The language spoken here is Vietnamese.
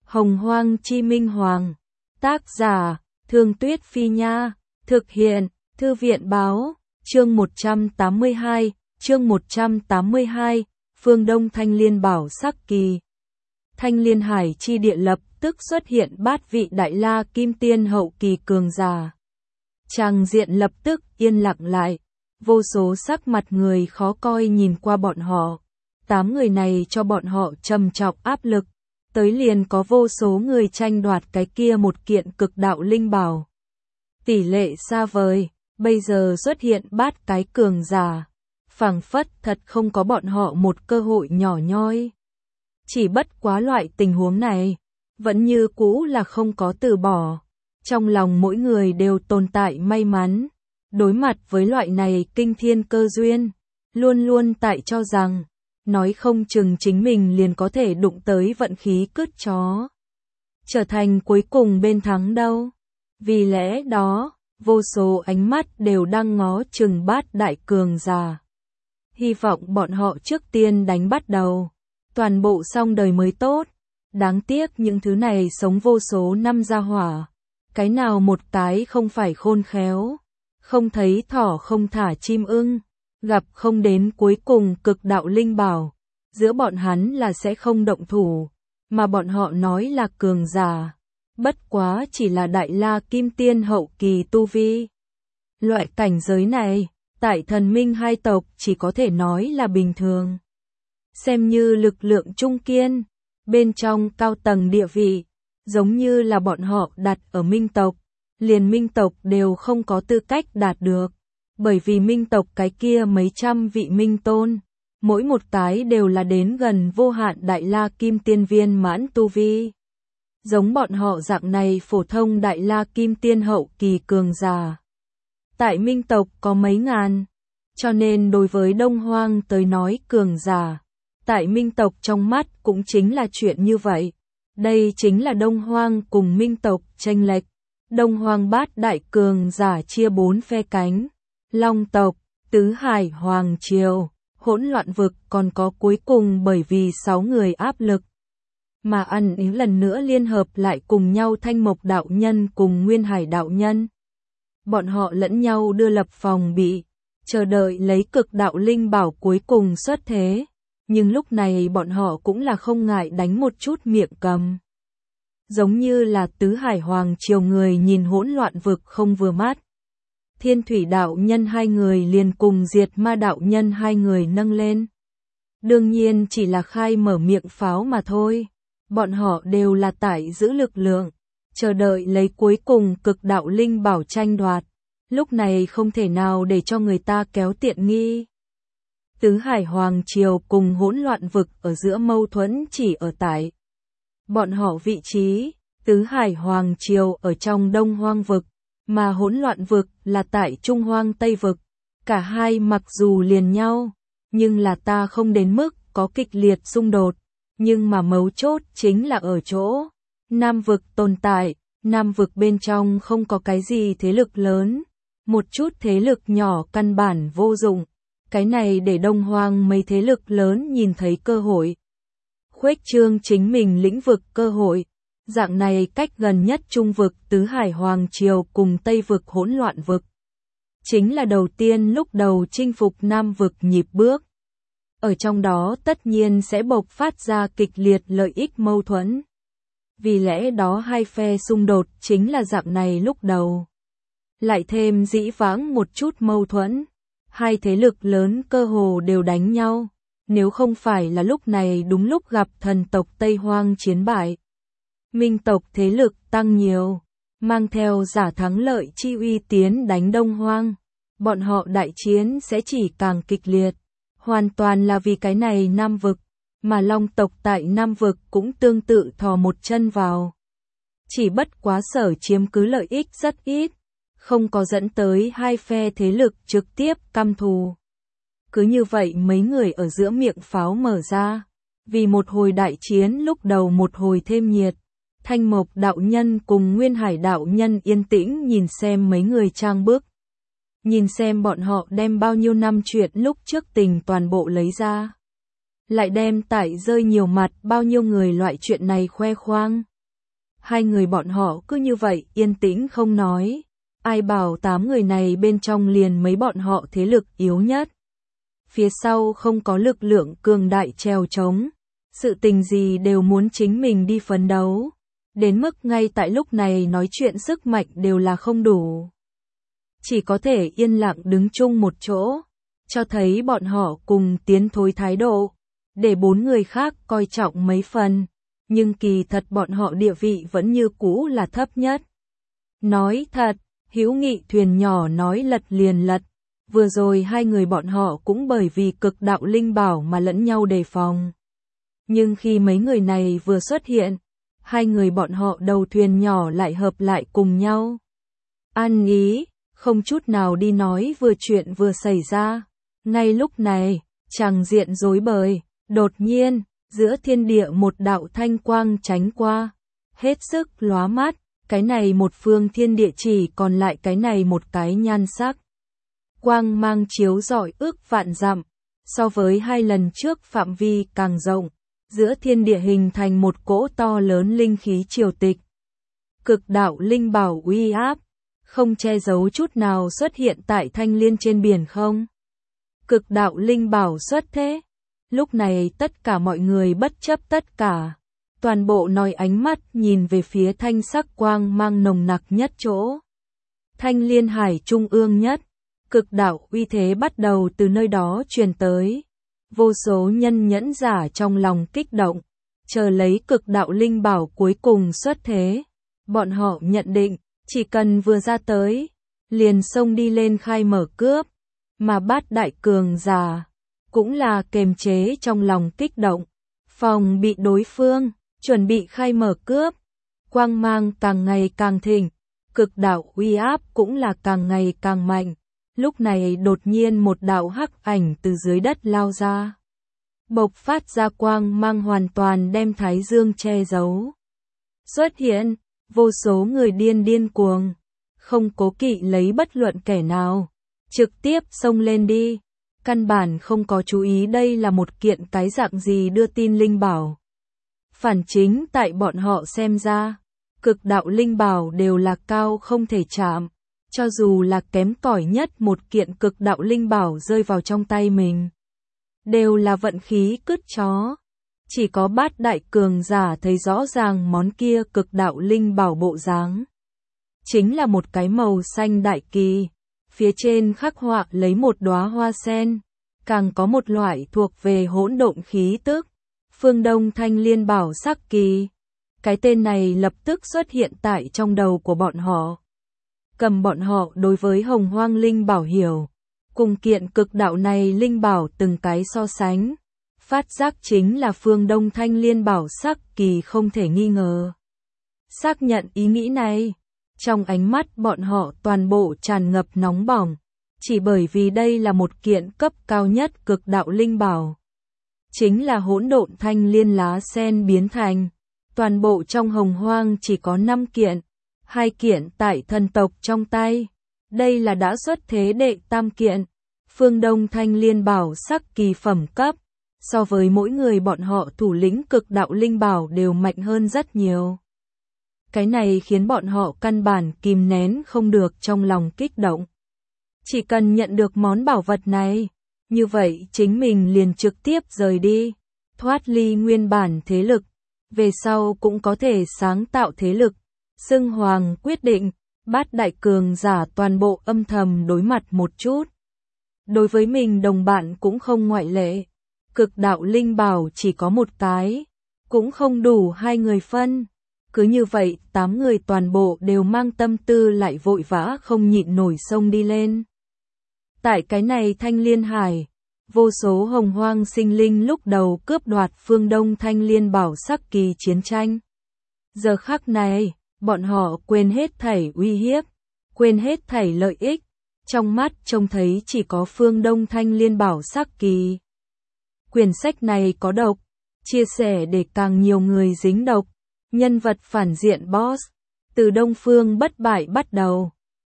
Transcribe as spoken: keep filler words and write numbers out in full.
Hồng Hoang Chi Minh Hoàng. Tác giả, Thương Tuyết Phi Nha. Thực hiện, Thư viện Báo. Chương một trăm tám mươi hai, chương một trăm tám mươi hai, Phương Đông Thanh Liên Bảo Sắc Kỳ. Thanh Liên Hải chi địa lập tức xuất hiện bát vị Đại La Kim Tiên hậu kỳ cường giả. Tràng diện lập tức yên lặng lại, vô số sắc mặt người khó coi nhìn qua bọn họ. Tám người này cho bọn họ trầm trọng áp lực, tới liền có vô số người tranh đoạt cái kia một kiện cực đạo linh bảo. Tỷ lệ xa vời, bây giờ xuất hiện bát cái cường giả, phảng phất thật không có bọn họ một cơ hội nhỏ nhoi. Chỉ bất quá loại tình huống này, vẫn như cũ là không có từ bỏ. Trong lòng mỗi người đều tồn tại may mắn, đối mặt với loại này kinh thiên cơ duyên, luôn luôn tại cho rằng, nói không chừng chính mình liền có thể đụng tới vận khí cứt chó, trở thành cuối cùng bên thắng đâu. Vì lẽ đó, vô số ánh mắt đều đang ngó chừng bát đại cường giả. Hy vọng bọn họ trước tiên đánh bắt đầu, toàn bộ xong đời mới tốt. Đáng tiếc những thứ này sống vô số năm ra hỏa, cái nào một cái không phải khôn khéo, không thấy thỏ không thả chim ưng, gặp không đến cuối cùng cực đạo linh bảo, giữa bọn hắn là sẽ không động thủ, mà bọn họ nói là cường giả, bất quá chỉ là Đại La Kim Tiên hậu kỳ tu vi. Loại cảnh giới này, tại thần minh hai tộc chỉ có thể nói là bình thường. Xem như lực lượng trung kiên, bên trong cao tầng địa vị, giống như là bọn họ đặt ở minh tộc, liền minh tộc đều không có tư cách đạt được, bởi vì minh tộc cái kia mấy trăm vị minh tôn, mỗi một cái đều là đến gần vô hạn Đại La Kim Tiên viên mãn tu vi. Giống bọn họ dạng này phổ thông Đại La Kim Tiên hậu kỳ cường giả, tại minh tộc có mấy ngàn, cho nên đối với Đông Hoang tới nói cường giả, tại minh tộc trong mắt cũng chính là chuyện như vậy. Đây chính là Đông Hoang cùng minh tộc chênh lệch. Đông Hoang bát đại cường giả chia bốn phe cánh, Long tộc, Tứ Hải Hoàng Triều, Hỗn Loạn Vực, còn có cuối cùng bởi vì sáu người áp lực mà ăn ý lần nữa liên hợp lại cùng nhau Thanh Mộc đạo nhân cùng Nguyên Hải đạo nhân. Bọn họ lẫn nhau đưa lập phòng bị, chờ đợi lấy cực đạo linh bảo cuối cùng xuất thế. Nhưng lúc này bọn họ cũng là không ngại đánh một chút miệng cầm. Giống như là Tứ Hải Hoàng Triều người nhìn Hỗn Loạn Vực không vừa mắt. Thiên Thủy đạo nhân hai người liền cùng Diệt Ma đạo nhân hai người nâng lên. Đương nhiên chỉ là khai mở miệng pháo mà thôi. Bọn họ đều là tại giữ lực lượng, chờ đợi lấy cuối cùng cực đạo linh bảo tranh đoạt. Lúc này không thể nào để cho người ta kéo tiện nghi. Tứ Hải Hoàng Triều cùng Hỗn Loạn Vực ở giữa mâu thuẫn chỉ ở tại bọn họ vị trí. Tứ Hải Hoàng Triều ở trong Đông Hoang Vực, mà Hỗn Loạn Vực là tại Trung Hoang Tây Vực. Cả hai mặc dù liền nhau, nhưng là ta không đến mức có kịch liệt xung đột. Nhưng mà mấu chốt chính là ở chỗ Nam Vực tồn tại. Nam Vực bên trong không có cái gì thế lực lớn, một chút thế lực nhỏ căn bản vô dụng. Cái này để Đông Hoang mấy thế lực lớn nhìn thấy cơ hội, khuếch trương chính mình lĩnh vực cơ hội. Dạng này cách gần nhất Trung Vực Tứ Hải Hoàng Triều cùng Tây Vực Hỗn Loạn Vực, chính là đầu tiên lúc đầu chinh phục Nam Vực nhịp bước. Ở trong đó tất nhiên sẽ bộc phát ra kịch liệt lợi ích mâu thuẫn. Vì lẽ đó hai phe xung đột chính là dạng này lúc đầu. Lại thêm dĩ vãng một chút mâu thuẫn. Hai thế lực lớn cơ hồ đều đánh nhau, nếu không phải là lúc này đúng lúc gặp thần tộc Tây Hoang chiến bại. Minh tộc thế lực tăng nhiều, mang theo giả thắng lợi chi uy tiến đánh Đông Hoang. Bọn họ đại chiến sẽ chỉ càng kịch liệt, hoàn toàn là vì cái này Nam Vực, mà Long tộc tại Nam Vực cũng tương tự thò một chân vào. Chỉ bất quá sở chiếm cứ lợi ích rất ít, không có dẫn tới hai phe thế lực trực tiếp căm thù. Cứ như vậy mấy người ở giữa miệng pháo mở ra, vì một hồi đại chiến lúc đầu một hồi thêm nhiệt. Thanh Mộc đạo nhân cùng Nguyên Hải đạo nhân yên tĩnh nhìn xem mấy người trang bức. Nhìn xem bọn họ đem bao nhiêu năm chuyện lúc trước tình toàn bộ lấy ra. Lại đem tải rơi nhiều mặt bao nhiêu người loại chuyện này khoe khoang. Hai người bọn họ cứ như vậy yên tĩnh không nói. Ai bảo tám người này bên trong liền mấy bọn họ thế lực yếu nhất. Phía sau không có lực lượng cường đại trèo trống. Sự tình gì đều muốn chính mình đi phấn đấu. Đến mức ngay tại lúc này nói chuyện sức mạnh đều là không đủ. Chỉ có thể yên lặng đứng chung một chỗ. Cho thấy bọn họ cùng tiến thối thái độ. Để bốn người khác coi trọng mấy phần. Nhưng kỳ thật bọn họ địa vị vẫn như cũ là thấp nhất. Nói thật, hữu nghị thuyền nhỏ nói lật liền lật. Vừa rồi hai người bọn họ cũng bởi vì cực đạo linh bảo mà lẫn nhau đề phòng. Nhưng khi mấy người này vừa xuất hiện, hai người bọn họ đầu thuyền nhỏ lại hợp lại cùng nhau. Ăn ý, không chút nào đi nói vừa chuyện vừa xảy ra. Ngay lúc này, tràng diện rối bời, đột nhiên, giữa thiên địa một đạo thanh quang tránh qua. Hết sức lóa mắt, cái này một phương thiên địa chỉ còn lại cái này một cái nhan sắc. Quang mang chiếu rọi ước vạn dặm, so với hai lần trước phạm vi càng rộng, giữa thiên địa hình thành một cỗ to lớn linh khí triều tịch. Cực đạo linh bảo uy áp, không che giấu chút nào xuất hiện tại thanh liên trên biển không. Cực đạo linh bảo xuất thế. Lúc này tất cả mọi người bất chấp tất cả. Toàn bộ nói ánh mắt nhìn về phía thanh sắc quang mang nồng nặc nhất chỗ. Thanh liên hải trung ương nhất. Cực đạo uy thế bắt đầu từ nơi đó truyền tới. Vô số nhân nhẫn giả trong lòng kích động. Chờ lấy cực đạo linh bảo cuối cùng xuất thế. Bọn họ nhận định, chỉ cần vừa ra tới, liền xông đi lên khai mở cướp. Mà bát đại cường giả cũng là kềm chế trong lòng kích động, phòng bị đối phương, chuẩn bị khai mở cướp. Quang mang càng ngày càng thịnh, cực đạo uy áp cũng là càng ngày càng mạnh. Lúc này đột nhiên một đạo hắc ảnh từ dưới đất lao ra. Bộc phát ra quang mang hoàn toàn đem thái dương che giấu. Xuất hiện, vô số người điên điên cuồng, không cố kỵ lấy bất luận kẻ nào, trực tiếp xông lên đi. Căn bản không có chú ý đây là một kiện cái dạng gì đưa tin linh bảo. Phản chính tại bọn họ xem ra, cực đạo linh bảo đều là cao không thể chạm. Cho dù là kém cỏi nhất một kiện cực đạo linh bảo rơi vào trong tay mình, đều là vận khí cứt chó. Chỉ có bát đại cường giả thấy rõ ràng món kia cực đạo linh bảo bộ dáng. Chính là một cái màu xanh đại kỳ. Phía trên khắc họa lấy một đóa hoa sen, càng có một loại thuộc về hỗn độn khí tức, phương Đông Thanh Liên bảo sắc kỳ. Cái tên này lập tức xuất hiện tại trong đầu của bọn họ. Cầm bọn họ đối với hồng hoang linh bảo hiểu, cùng kiện cực đạo này linh bảo từng cái so sánh, phát giác chính là phương Đông Thanh Liên bảo sắc kỳ không thể nghi ngờ. Xác nhận ý nghĩ này. Trong ánh mắt bọn họ toàn bộ tràn ngập nóng bỏng, chỉ bởi vì đây là một kiện cấp cao nhất cực đạo linh bảo. Chính là hỗn độn thanh liên lá sen biến thành, toàn bộ trong hồng hoang chỉ có năm kiện, hai kiện tại thần tộc trong tay. Đây là đã xuất thế đệ tam kiện, phương Đông Thanh Liên bảo sắc kỳ phẩm cấp, so với mỗi người bọn họ thủ lĩnh cực đạo linh bảo đều mạnh hơn rất nhiều. Cái này khiến bọn họ căn bản kìm nén không được trong lòng kích động. Chỉ cần nhận được món bảo vật này, như vậy chính mình liền trực tiếp rời đi, thoát ly nguyên bản thế lực, về sau cũng có thể sáng tạo thế lực. Xưng Hoàng quyết định, bát đại cường giả toàn bộ âm thầm đối mặt một chút. Đối với mình đồng bạn cũng không ngoại lệ, cực đạo linh bảo chỉ có một cái, cũng không đủ hai người phân. Cứ như vậy, tám người toàn bộ đều mang tâm tư lại vội vã không nhịn nổi xông đi lên. Tại cái này Thanh Liên Hải, vô số hồng hoang sinh linh lúc đầu cướp đoạt phương Đông Thanh Liên bảo sắc kỳ chiến tranh. Giờ khắc này, bọn họ quên hết thảy uy hiếp, quên hết thảy lợi ích, trong mắt trông thấy chỉ có phương Đông Thanh Liên bảo sắc kỳ. Quyển sách này có độc, chia sẻ để càng nhiều người dính độc. Nhân vật phản diện boss, từ Đông Phương bất bại bắt đầu,